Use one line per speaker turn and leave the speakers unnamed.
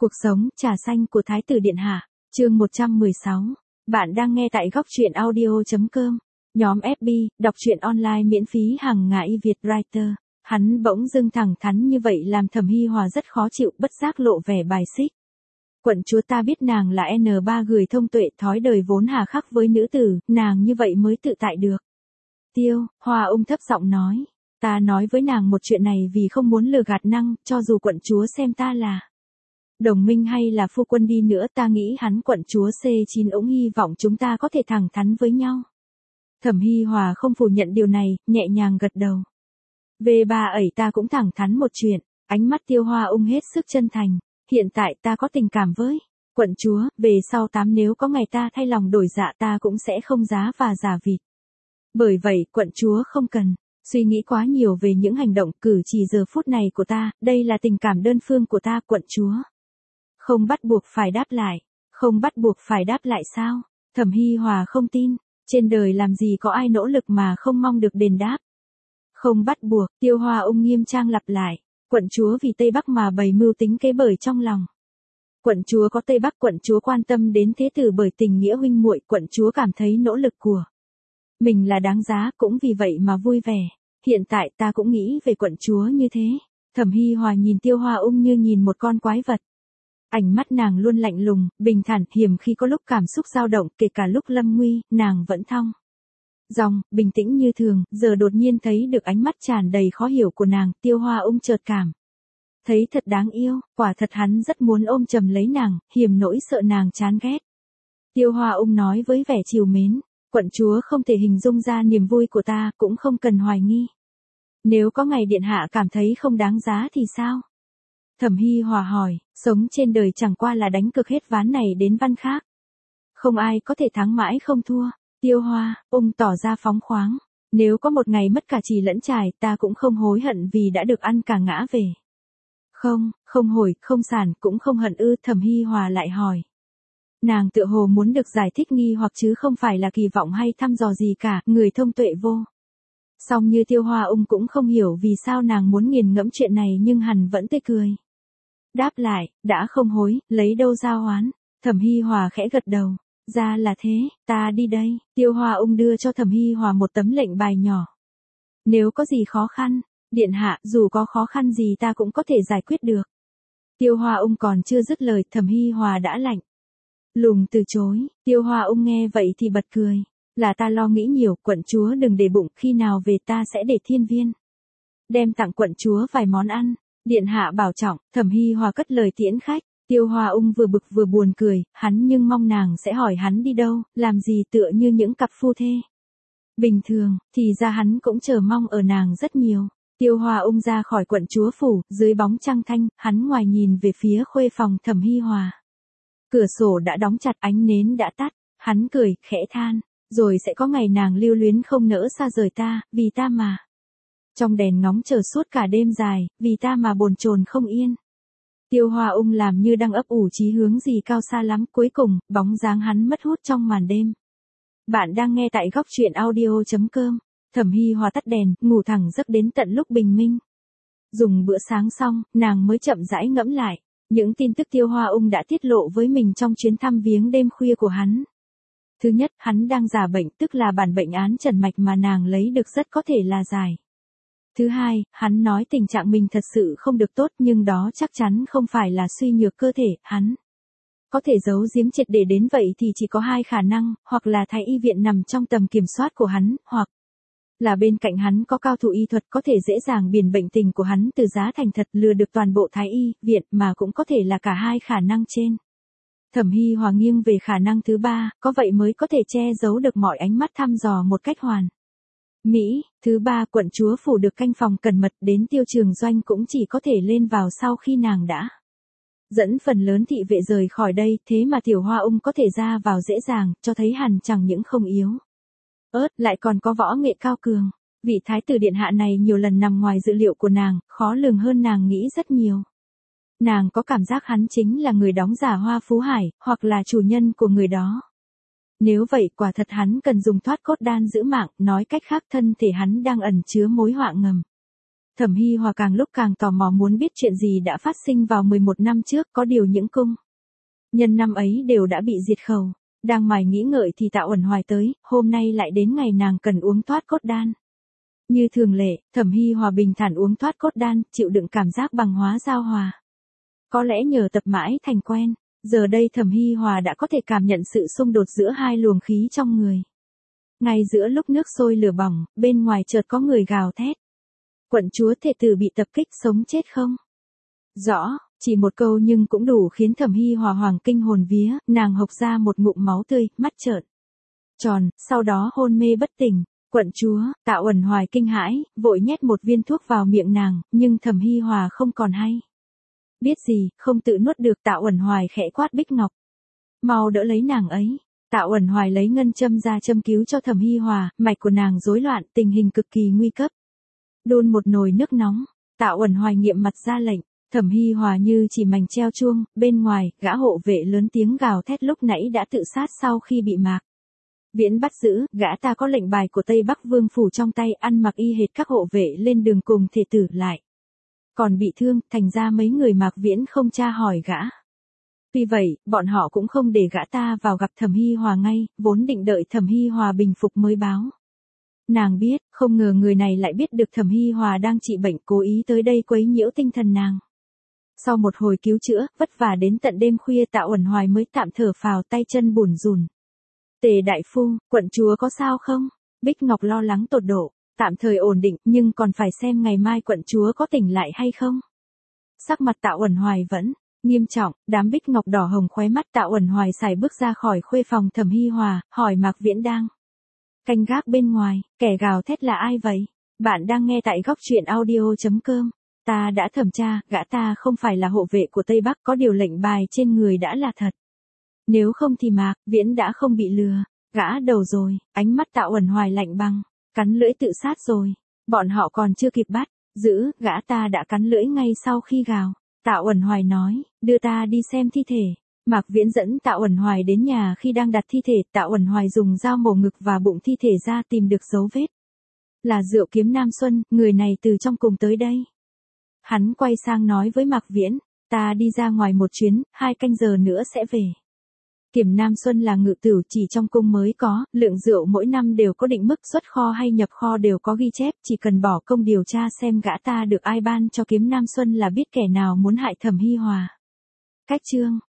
Cuộc sống trà xanh của Thái tử Điện Hạ, chương 116. Bạn đang nghe tại góc truyện audio.com. Nhóm FB, đọc truyện online miễn phí hàng ngày Việt Writer. Hắn bỗng dưng thẳng thắn như vậy làm Thẩm Hi Hòa rất khó chịu, bất giác lộ vẻ bài xích. Quận chúa, ta biết nàng là N3 người thông tuệ, thói đời vốn hà khắc với nữ tử, nàng như vậy mới tự tại được. Tiêu Hoa Ung thấp giọng nói. Ta nói với nàng một chuyện này vì không muốn lừa gạt năng, cho dù quận chúa xem ta là đồng minh hay là phu quân đi nữa, ta nghĩ hắn quận chúa C9 ống hy vọng chúng ta có thể thẳng thắn với nhau. Thẩm Hi Hòa không phủ nhận điều này, nhẹ nhàng gật đầu. V3 ẩy, ta cũng thẳng thắn một chuyện. Ánh mắt Tiêu Hoa Ung hết sức chân thành. Hiện tại ta có tình cảm với quận chúa, về sau nếu có ngày ta thay lòng đổi dạ ta cũng sẽ không giá và giả vịt. Bởi vậy quận chúa không cần suy nghĩ quá nhiều về những hành động cử chỉ giờ phút này của ta, đây là tình cảm đơn phương của ta, quận chúa. Không bắt buộc phải đáp lại. Không bắt buộc phải đáp lại sao? Thẩm Hi Hòa không tin, trên đời làm gì có ai nỗ lực mà không mong được đền đáp. Không bắt buộc, Tiêu Hoa Ung nghiêm trang lặp lại, quận chúa vì Tây Bắc mà bày mưu tính kế bởi trong lòng. Quận chúa có Tây Bắc, quận chúa quan tâm đến thế tử bởi tình nghĩa huynh muội, quận chúa cảm thấy nỗ lực của mình là đáng giá, cũng vì vậy mà vui vẻ. Hiện tại ta cũng nghĩ về quận chúa như thế. Thẩm Hi Hòa nhìn Tiêu Hoa Ung như nhìn một con quái vật. Ánh mắt nàng luôn lạnh lùng, bình thản, hiếm khi có lúc cảm xúc dao động, kể cả lúc lâm nguy, nàng vẫn thong dong, bình tĩnh như thường, giờ đột nhiên thấy được ánh mắt tràn đầy khó hiểu của nàng, Tiêu Hoa Ung chợt cảm thấy thật đáng yêu, quả thật hắn rất muốn ôm chầm lấy nàng, hiểm nỗi sợ nàng chán ghét. Tiêu Hoa Ung nói với vẻ trìu mến, quận chúa không thể hình dung ra niềm vui của ta, cũng không cần hoài nghi. Nếu có ngày điện hạ cảm thấy không đáng giá thì sao? Thẩm Hi Hòa hỏi, sống trên đời chẳng qua là đánh cược hết ván này đến ván khác. Không ai có thể thắng mãi không thua. Tiêu Hoa Ung tỏ ra phóng khoáng. Nếu có một ngày mất cả chì lẫn chài, ta cũng không hối hận vì đã được ăn cả ngã về. Không hối, không sản, cũng không hận ư? Thẩm Hi Hòa lại hỏi. Nàng tựa hồ muốn được giải thích nghi hoặc chứ không phải là kỳ vọng hay thăm dò gì cả, người thông tuệ vô song như Tiêu Hoa Ung cũng không hiểu vì sao nàng muốn nghiền ngẫm chuyện này, nhưng hắn vẫn tươi cười. Đáp lại, đã không hối, lấy đâu ra oán. Thẩm Hi Hòa khẽ gật đầu. Ra là thế, ta đi đây. Tiêu Hoa Ung đưa cho Thẩm Hi Hòa một tấm lệnh bài nhỏ. Nếu có gì khó khăn, điện hạ, dù có khó khăn gì ta cũng có thể giải quyết được. Tiêu Hoa Ung còn chưa dứt lời, Thẩm Hi Hòa đã lạnh lùng từ chối. Tiêu Hoa Ung nghe vậy thì bật cười. Là ta lo nghĩ nhiều, quận chúa đừng để bụng, khi nào về ta sẽ để Thiên Viên đem tặng quận chúa vài món ăn. Điện hạ bảo trọng. Thẩm Hi Hòa cất lời tiễn khách. Tiêu Hoa Ung vừa bực vừa buồn cười, hắn nhưng mong nàng sẽ hỏi hắn đi đâu, làm gì, tựa như những cặp phu thê bình thường, thì ra hắn cũng chờ mong ở nàng rất nhiều. Tiêu Hoa Ung ra khỏi quận chúa phủ, dưới bóng trăng thanh, hắn ngoài nhìn về phía khuê phòng Thẩm Hi Hòa. Cửa sổ đã đóng chặt, ánh nến đã tắt, hắn cười, khẽ than, rồi sẽ có ngày nàng lưu luyến không nỡ xa rời ta, vì ta mà trong đèn ngóng chờ suốt cả đêm dài, vì ta mà bồn chồn không yên. Tiêu Hoa Ung làm như đang ấp ủ chí hướng gì cao xa lắm, cuối cùng, bóng dáng hắn mất hút trong màn đêm. Bạn đang nghe tại góc truyện audio.com. Thẩm Hi Hòa tắt đèn, ngủ thẳng giấc đến tận lúc bình minh. Dùng bữa sáng xong, nàng mới chậm rãi ngẫm lại những tin tức Tiêu Hoa Ung đã tiết lộ với mình trong chuyến thăm viếng đêm khuya của hắn. Thứ nhất, hắn đang giả bệnh, tức là bản bệnh án trần mạch mà nàng lấy được rất có thể là giải. Thứ hai, hắn nói tình trạng mình thật sự không được tốt, nhưng đó chắc chắn không phải là suy nhược cơ thể, hắn có thể giấu giếm triệt để đến vậy thì chỉ có hai khả năng, hoặc là Thái y viện nằm trong tầm kiểm soát của hắn, hoặc là bên cạnh hắn có cao thủ y thuật có thể dễ dàng biển bệnh tình của hắn từ giá thành thật lừa được toàn bộ Thái y viện, mà cũng có thể là cả hai khả năng trên. Thẩm Hi Hòa nghiêng về khả năng thứ ba, có vậy mới có thể che giấu được mọi ánh mắt thăm dò một cách hoàn mỹ. Thứ ba, quận chúa phủ được canh phòng cẩn mật, đến Tiêu Trường Doanh cũng chỉ có thể lên vào sau khi nàng đã dẫn phần lớn thị vệ rời khỏi đây, thế mà Tiểu Hoa Ung có thể ra vào dễ dàng, cho thấy hắn chẳng những không yếu ớt, lại còn có võ nghệ cao cường. Vị thái tử điện hạ này nhiều lần nằm ngoài dự liệu của nàng, khó lường hơn nàng nghĩ rất nhiều. Nàng có cảm giác hắn chính là người đóng giả Hoa Phú Hải, hoặc là chủ nhân của người đó. Nếu vậy, quả thật hắn cần dùng thoát cốt đan giữ mạng, nói cách khác thân thể hắn đang ẩn chứa mối họa ngầm. Thẩm Hy Hòa càng lúc càng tò mò muốn biết chuyện gì đã phát sinh vào 11 năm trước, có điều những cung nhân năm ấy đều đã bị diệt khẩu. Đang mải nghĩ ngợi thì Tạ Uẩn Hoài tới, hôm nay lại đến ngày nàng cần uống thoát cốt đan. Như thường lệ, Thẩm Hy Hòa bình thản uống thoát cốt đan, chịu đựng cảm giác bằng hóa giao hòa. Có lẽ nhờ tập mãi thành quen, giờ đây Thẩm Hy Hòa đã có thể cảm nhận sự xung đột giữa hai luồng khí trong người. Ngay giữa lúc nước sôi lửa bỏng, bên ngoài chợt có người gào thét. Quận chúa thể tử bị tập kích, sống chết không? Rõ, chỉ một câu nhưng cũng đủ khiến Thẩm Hy Hòa hoàng kinh hồn vía, nàng hộc ra một ngụm máu tươi, mắt trợn tròn, sau đó hôn mê bất tỉnh. Quận chúa, Tạ Uẩn Hoài kinh hãi, vội nhét một viên thuốc vào miệng nàng, nhưng Thẩm Hy Hòa không còn hay biết gì, không tự nuốt được. Tạ Uẩn Hoài khẽ quát Bích Ngọc, mau đỡ lấy nàng ấy. Tạ Uẩn Hoài lấy ngân châm ra châm cứu cho Thẩm Hy Hòa, mạch của nàng rối loạn, tình hình cực kỳ nguy cấp. Đun một nồi nước nóng, Tạ Uẩn Hoài nghiệm mặt ra lệnh. Thẩm Hy Hòa như chỉ mảnh treo chuông, bên ngoài, gã hộ vệ lớn tiếng gào thét lúc nãy đã tự sát sau khi bị Mạc Viễn bắt giữ, gã ta có lệnh bài của Tây Bắc Vương phủ trong tay, ăn mặc y hệt các hộ vệ lên đường cùng thể tử lại. Còn bị thương, thành ra mấy người Mạc Viễn không tra hỏi gã. Tuy vậy, bọn họ cũng không để gã ta vào gặp Thẩm Hy Hòa ngay, vốn định đợi Thẩm Hy Hòa bình phục mới báo. Nàng biết, không ngờ người này lại biết được Thẩm Hy Hòa đang trị bệnh, cố ý tới đây quấy nhiễu tinh thần nàng. Sau một hồi cứu chữa, vất vả đến tận đêm khuya, Tạ Uẩn Hoài mới tạm thở phào, tay chân bủn rủn. Tề đại phu, quận chúa có sao không? Bích Ngọc lo lắng tột độ. Tạm thời ổn định, nhưng còn phải xem ngày mai quận chúa có tỉnh lại hay không. Sắc mặt Tạ Uẩn Hoài vẫn nghiêm trọng, đám Bích Ngọc đỏ hồng khóe mắt. Tạ Uẩn Hoài sải bước ra khỏi khuê phòng Thẩm Hy Hòa, hỏi Mạc Viễn đang canh gác bên ngoài, kẻ gào thét là ai vậy? Bạn đang nghe tại góc truyện audio.com. Ta đã thẩm tra, gã ta không phải là hộ vệ của Tây Bắc, có điều lệnh bài trên người đã là thật. Nếu không thì Mạc Viễn đã không bị lừa. Gã đầu rồi, ánh mắt Tạ Uẩn Hoài lạnh băng, cắn lưỡi tự sát rồi. Bọn họ còn chưa kịp bắt giữ, gã ta đã cắn lưỡi ngay sau khi gào. Tạ Uẩn Hoài nói, đưa ta đi xem thi thể. Mạc Viễn dẫn Tạ Uẩn Hoài đến nhà, khi đang đặt thi thể, Tạ Uẩn Hoài dùng dao mổ ngực và bụng thi thể ra, tìm được dấu vết. Là Rượu Kiếm Nam Xuân, người này từ trong cùng tới đây. Hắn quay sang nói với Mạc Viễn, ta đi ra ngoài một chuyến, 2 canh giờ nữa sẽ về. Kiểm Nam Xuân là ngự tửu, chỉ trong cung mới có, lượng rượu mỗi năm đều có định mức, xuất kho hay nhập kho đều có ghi chép, chỉ cần bỏ công điều tra xem gã ta được ai ban cho Kiếm Nam Xuân là biết kẻ nào muốn hại Thẩm Hy Hòa. Cách chương